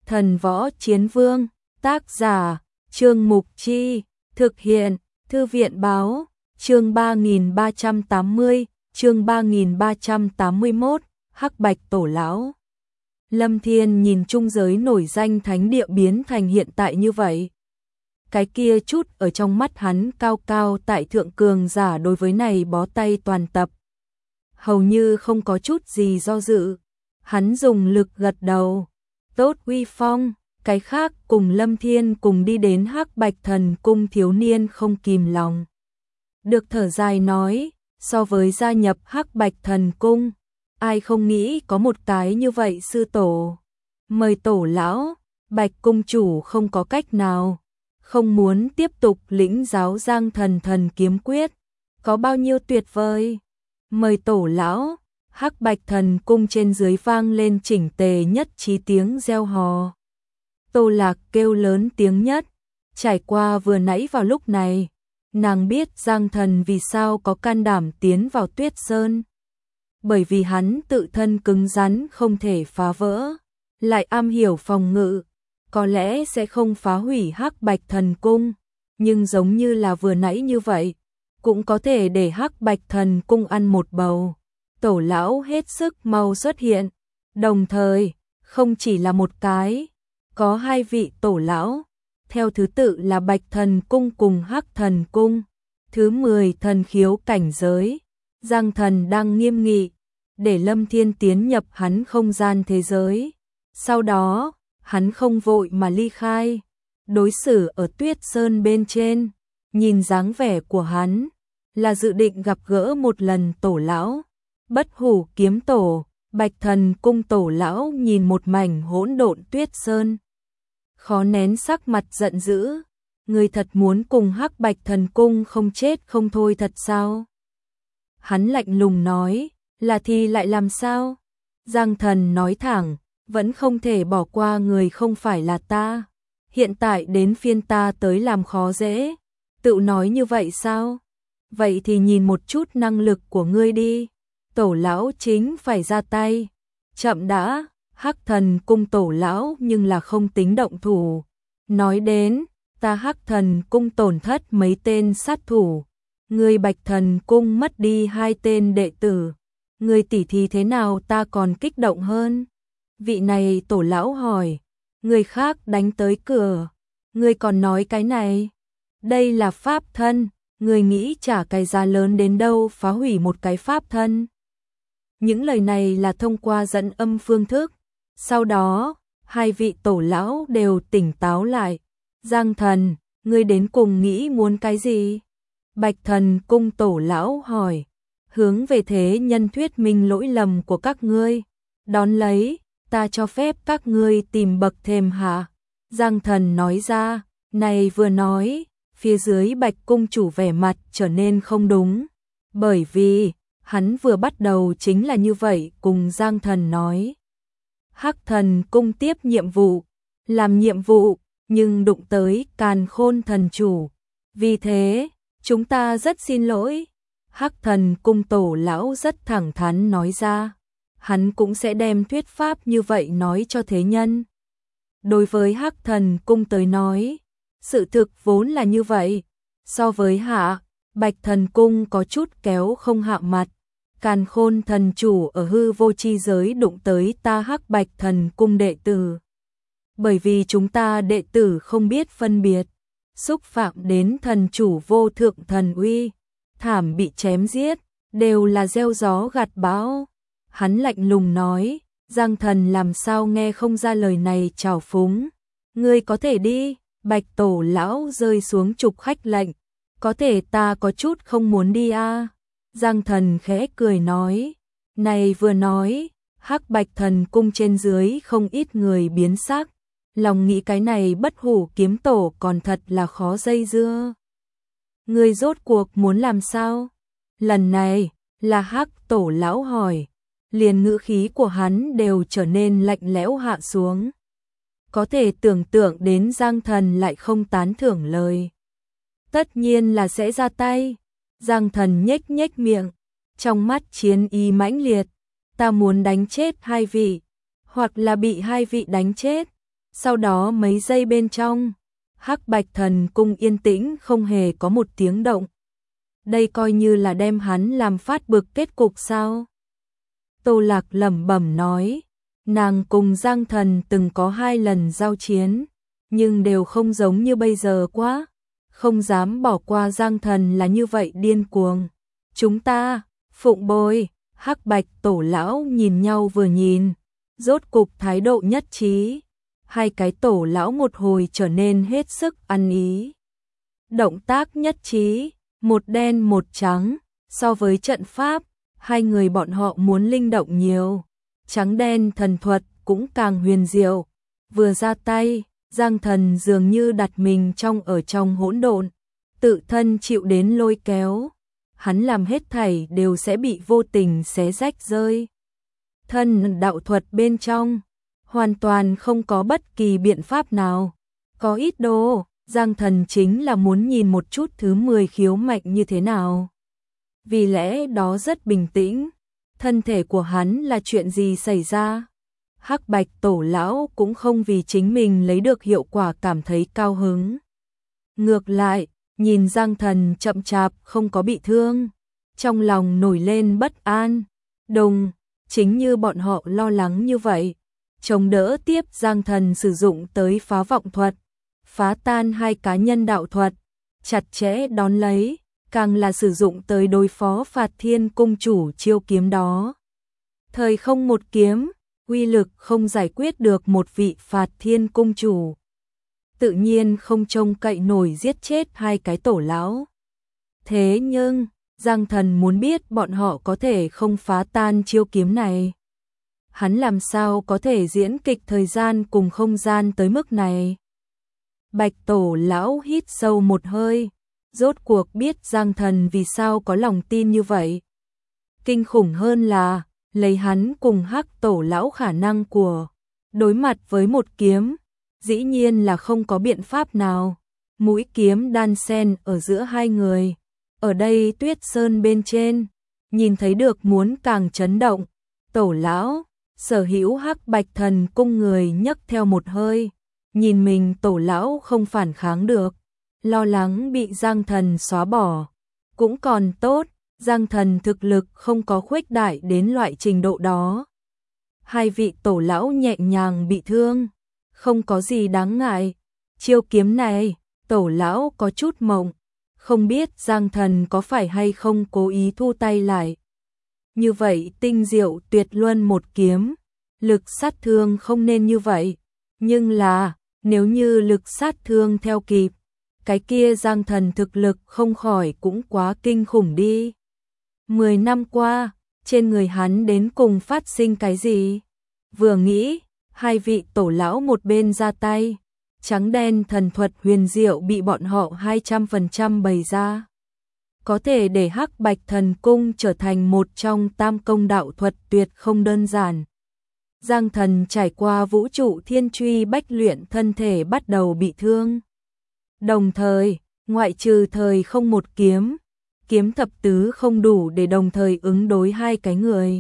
Thần Võ Chiến Vương, tác giả, Trương Mục Chi, thực hiện, Thư viện Báo, chương 3380, chương 3381, Hắc Bạch Tổ Lão. Lâm Thiên nhìn trung giới nổi danh thánh địa biến thành hiện tại như vậy. Cái kia chút ở trong mắt hắn cao cao tại thượng cường giả đối với này bó tay toàn tập. Hầu như không có chút gì do dự. Hắn dùng lực gật đầu. Tốt uy phong, cái khác cùng Lâm Thiên cùng đi đến Hắc Bạch Thần Cung thiếu niên không kìm lòng. Được thở dài nói, so với gia nhập Hắc Bạch Thần Cung, ai không nghĩ có một cái như vậy sư tổ. Mời tổ lão, Bạch Cung chủ không có cách nào, không muốn tiếp tục lĩnh giáo Giang Thần Thần kiếm quyết, có bao nhiêu tuyệt vời. Mời tổ lão, Hắc Bạch Thần Cung trên dưới vang lên chỉnh tề nhất trí tiếng reo hò. Tô Lạc kêu lớn tiếng nhất, trải qua vừa nãy vào lúc này, nàng biết Giang Thần vì sao có can đảm tiến vào Tuyết Sơn. Bởi vì hắn tự thân cứng rắn không thể phá vỡ, lại am hiểu phòng ngự, có lẽ sẽ không phá hủy Hắc Bạch Thần Cung, nhưng giống như là vừa nãy như vậy, cũng có thể để Hắc Bạch Thần Cung ăn một bầu. Tổ lão hết sức mau xuất hiện, đồng thời, không chỉ là một cái, có hai vị tổ lão, theo thứ tự là Bạch Thần Cung cùng Hắc Thần Cung, thứ 10 thần khiếu cảnh giới. Giang Thần đang nghiêm nghị, để Lâm Thiên tiến nhập hắn không gian thế giới. Sau đó, hắn không vội mà ly khai, đối xử ở Tuyết Sơn bên trên, nhìn dáng vẻ của hắn, là dự định gặp gỡ một lần tổ lão. Bất Hủ kiếm tổ, Bạch Thần Cung tổ lão nhìn một mảnh hỗn độn Tuyết Sơn, khó nén sắc mặt giận dữ. Người thật muốn cùng Hắc Bạch Thần Cung không chết không thôi thật sao? Hắn lạnh lùng nói, là thì lại làm sao? Giang Thần nói thẳng, vẫn không thể bỏ qua người không phải là ta. Hiện tại đến phiên ta tới làm khó dễ. Tự nói như vậy sao? Vậy thì nhìn một chút năng lực của ngươi đi. Tổ lão chính phải ra tay. Chậm đã, Hắc Thần Cung tổ lão nhưng là không tính động thủ. Nói đến, ta Hắc Thần Cung tổn thất mấy tên sát thủ. Người Bạch Thần Cung mất đi 2 tên đệ tử. Người tỉ thí thế nào ta còn kích động hơn. Vị này tổ lão hỏi, người khác đánh tới cửa. Người còn nói cái này. Đây là pháp thân, người nghĩ trả cái giá lớn đến đâu phá hủy một cái pháp thân. Những lời này là thông qua dẫn âm phương thức. Sau đó, hai vị tổ lão đều tỉnh táo lại. Giang Thần, ngươi đến cùng nghĩ muốn cái gì? Bạch Thần Cung tổ lão hỏi, hướng về thế nhân thuyết minh lỗi lầm của các ngươi. Đón lấy, ta cho phép các ngươi tìm bậc thềm hạ. Giang Thần nói ra, này vừa nói, phía dưới Bạch Cung chủ vẻ mặt trở nên không đúng. Bởi vì, hắn vừa bắt đầu chính là như vậy cùng Giang Thần nói. Hắc Thần Cung tiếp nhiệm vụ, làm nhiệm vụ, nhưng đụng tới Càn Khôn thần chủ. Vì thế, chúng ta rất xin lỗi. Hắc Thần Cung tổ lão rất thẳng thắn nói ra. Hắn cũng sẽ đem thuyết pháp như vậy nói cho thế nhân. Đối với Hắc Thần Cung tới nói, sự thực vốn là như vậy. So với Bạch Thần Cung có chút kéo không hạ mặt. Càn Khôn thần chủ ở hư vô chi giới đụng tới ta Hắc Bạch Thần Cung đệ tử. Bởi vì chúng ta đệ tử không biết phân biệt, xúc phạm đến thần chủ vô thượng thần uy, thảm bị chém giết, đều là gieo gió gặt bão. Hắn lạnh lùng nói, Giang Thần làm sao nghe không ra lời này trào phúng. Ngươi có thể đi. Bạch tổ lão rơi xuống trục khách lệnh. Có thể ta có chút không muốn đi a. Giang Thần khẽ cười nói. Này vừa nói, Hắc Bạch Thần Cung trên dưới không ít người biến sắc. Lòng nghĩ cái này Bất Hủ kiếm tổ còn thật là khó dây dưa. Người rốt cuộc muốn làm sao? Lần này, là Hắc tổ lão hỏi. Liền ngữ khí của hắn đều trở nên lạnh lẽo hạ xuống. Có thể tưởng tượng đến Giang Thần lại không tán thưởng lời. Tất nhiên là sẽ ra tay. Giang Thần nhếch nhếch miệng, trong mắt chiến ý mãnh liệt. Ta muốn đánh chết hai vị, hoặc là bị hai vị đánh chết. Sau đó mấy giây bên trong, Hắc Bạch Thần Cung yên tĩnh không hề có một tiếng động. Đây coi như là đem hắn làm phát bực kết cục sao? Tô Lạc lẩm bẩm nói, nàng cùng Giang Thần từng có 2 lần giao chiến, nhưng đều không giống như bây giờ quá, không dám bỏ qua Giang Thần là như vậy điên cuồng. Chúng ta, Phụng Bồi, Hắc Bạch Tổ lão nhìn nhau vừa nhìn, rốt cục thái độ nhất trí. Hai cái tổ lão một hồi trở nên hết sức ăn ý. Động tác nhất trí, một đen một trắng, so với trận pháp, hai người bọn họ muốn linh động nhiều. Trắng đen thần thuật cũng càng huyền diệu. Vừa ra tay, Giang Thần dường như đặt mình ở trong hỗn độn, tự thân chịu đến lôi kéo. Hắn làm hết thảy đều sẽ bị vô tình xé rách rơi. Thân đạo thuật bên trong, hoàn toàn không có bất kỳ biện pháp nào. Có ít đồ, Giang Thần chính là muốn nhìn một chút thứ 10 khiếu mạch như thế nào. Vì lẽ đó rất bình tĩnh, thân thể của hắn là chuyện gì xảy ra. Hắc Bạch Tổ lão cũng không vì chính mình lấy được hiệu quả cảm thấy cao hứng. Ngược lại, nhìn Giang Thần chậm chạp không có bị thương, trong lòng nổi lên bất an. Đồng, chính như bọn họ lo lắng như vậy, chống đỡ tiếp Giang Thần sử dụng tới phá vọng thuật, phá tan 2 cá nhân đạo thuật, chặt chẽ đón lấy, càng là sử dụng tới đối phó Phạt Thiên Cung chủ chiêu kiếm đó. Thời không một kiếm, uy lực không giải quyết được một vị Phạt Thiên Cung chủ. Tự nhiên không trông cậy nổi giết chết 2 cái tổ lão. Thế nhưng, Giang Thần muốn biết bọn họ có thể không phá tan chiêu kiếm này. Hắn làm sao có thể diễn kịch thời gian cùng không gian tới mức này. Bạch Tổ lão hít sâu một hơi, rốt cuộc biết Giang Thần vì sao có lòng tin như vậy. Kinh khủng hơn là, lấy hắn cùng Hắc Tổ lão khả năng của đối mặt với một kiếm, dĩ nhiên là không có biện pháp nào. Mũi kiếm đan xen ở giữa hai người. Ở đây Tuyết Sơn bên trên, nhìn thấy được muốn càng chấn động. Tổ lão, sở hữu Hắc Bạch Thần Cung người nhấc theo một hơi, nhìn mình tổ lão không phản kháng được, lo lắng bị Giang Thần xóa bỏ. Cũng còn tốt, Giang Thần thực lực không có khuếch đại đến loại trình độ đó. 2 vị tổ lão nhẹ nhàng bị thương, không có gì đáng ngại. Chiêu kiếm này, tổ lão có chút mộng, không biết Giang Thần có phải hay không cố ý thu tay lại. Như vậy tinh diệu tuyệt luân một kiếm, lực sát thương không nên như vậy. Nhưng là, nếu như lực sát thương theo kịp, cái kia Giang Thần thực lực không khỏi cũng quá kinh khủng đi. 10 năm qua, trên người hắn đến cùng phát sinh cái gì? Vừa nghĩ, 2 vị tổ lão một bên ra tay, trắng đen thần thuật huyền diệu bị bọn họ 200% bày ra. Có thể để Hắc Bạch Thần Cung trở thành một trong tam công đạo thuật tuyệt không đơn giản. Giang Thần trải qua vũ trụ thiên truy bách luyện thân thể bắt đầu bị thương. Đồng thời, ngoại trừ thời không một kiếm, kiếm thập tứ không đủ để đồng thời ứng đối 2 cái người.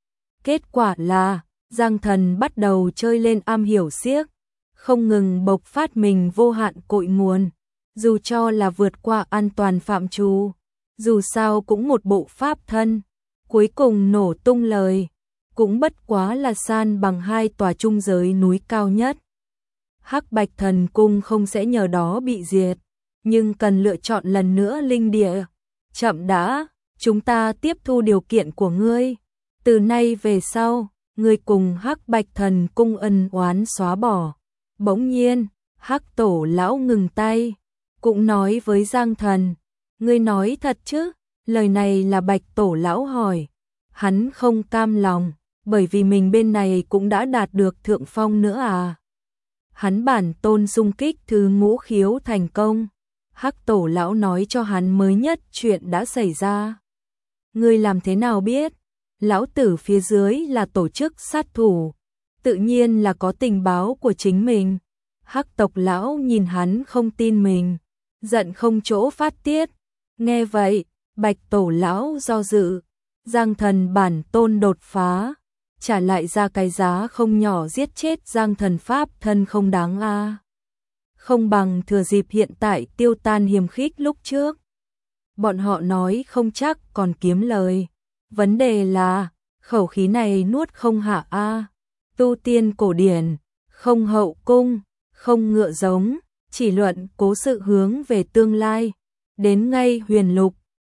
Kết quả là, Giang Thần bắt đầu chơi lên am hiểu xiếc, không ngừng bộc phát mình vô hạn cội nguồn, dù cho là vượt qua an toàn phạm trù, dù sao cũng một bộ pháp thân, cuối cùng nổ tung lời, cũng bất quá là san bằng 2 tòa trung giới núi cao nhất. Hắc Bạch Thần Cung không sẽ nhờ đó bị diệt, nhưng cần lựa chọn lần nữa linh địa. Chậm đã, chúng ta tiếp thu điều kiện của ngươi, từ nay về sau, ngươi cùng Hắc Bạch Thần Cung ân oán xóa bỏ. Bỗng nhiên, Hắc Tổ lão ngừng tay, cũng nói với Giang Thần, ngươi nói thật chứ? Lời này là Bạch Tổ lão hỏi. Hắn không cam lòng, bởi vì mình bên này cũng đã đạt được thượng phong nữa à. Hắn bản tôn xung kích thứ ngũ khiếu thành công. Hắc Tổ lão nói cho hắn mới nhất chuyện đã xảy ra. Ngươi làm thế nào biết? Lão tử phía dưới là tổ chức sát thủ, tự nhiên là có tình báo của chính mình. Hắc tộc lão nhìn hắn không tin mình, giận không chỗ phát tiết. Nghe vậy, Bạch Tổ lão do dự, Giang Thần bản tôn đột phá, trả lại ra cái giá không nhỏ giết chết Giang Thần Pháp thân không đáng a. Không bằng thừa dịp hiện tại tiêu tan hiềm khích lúc trước. Bọn họ nói không chắc còn kiếm lời. Vấn đề là, khẩu khí này nuốt không hạ a. Tu tiên cổ điển, không hậu cung, không ngựa giống, chỉ luận cố sự hướng về tương lai. Đến ngay huyền lục,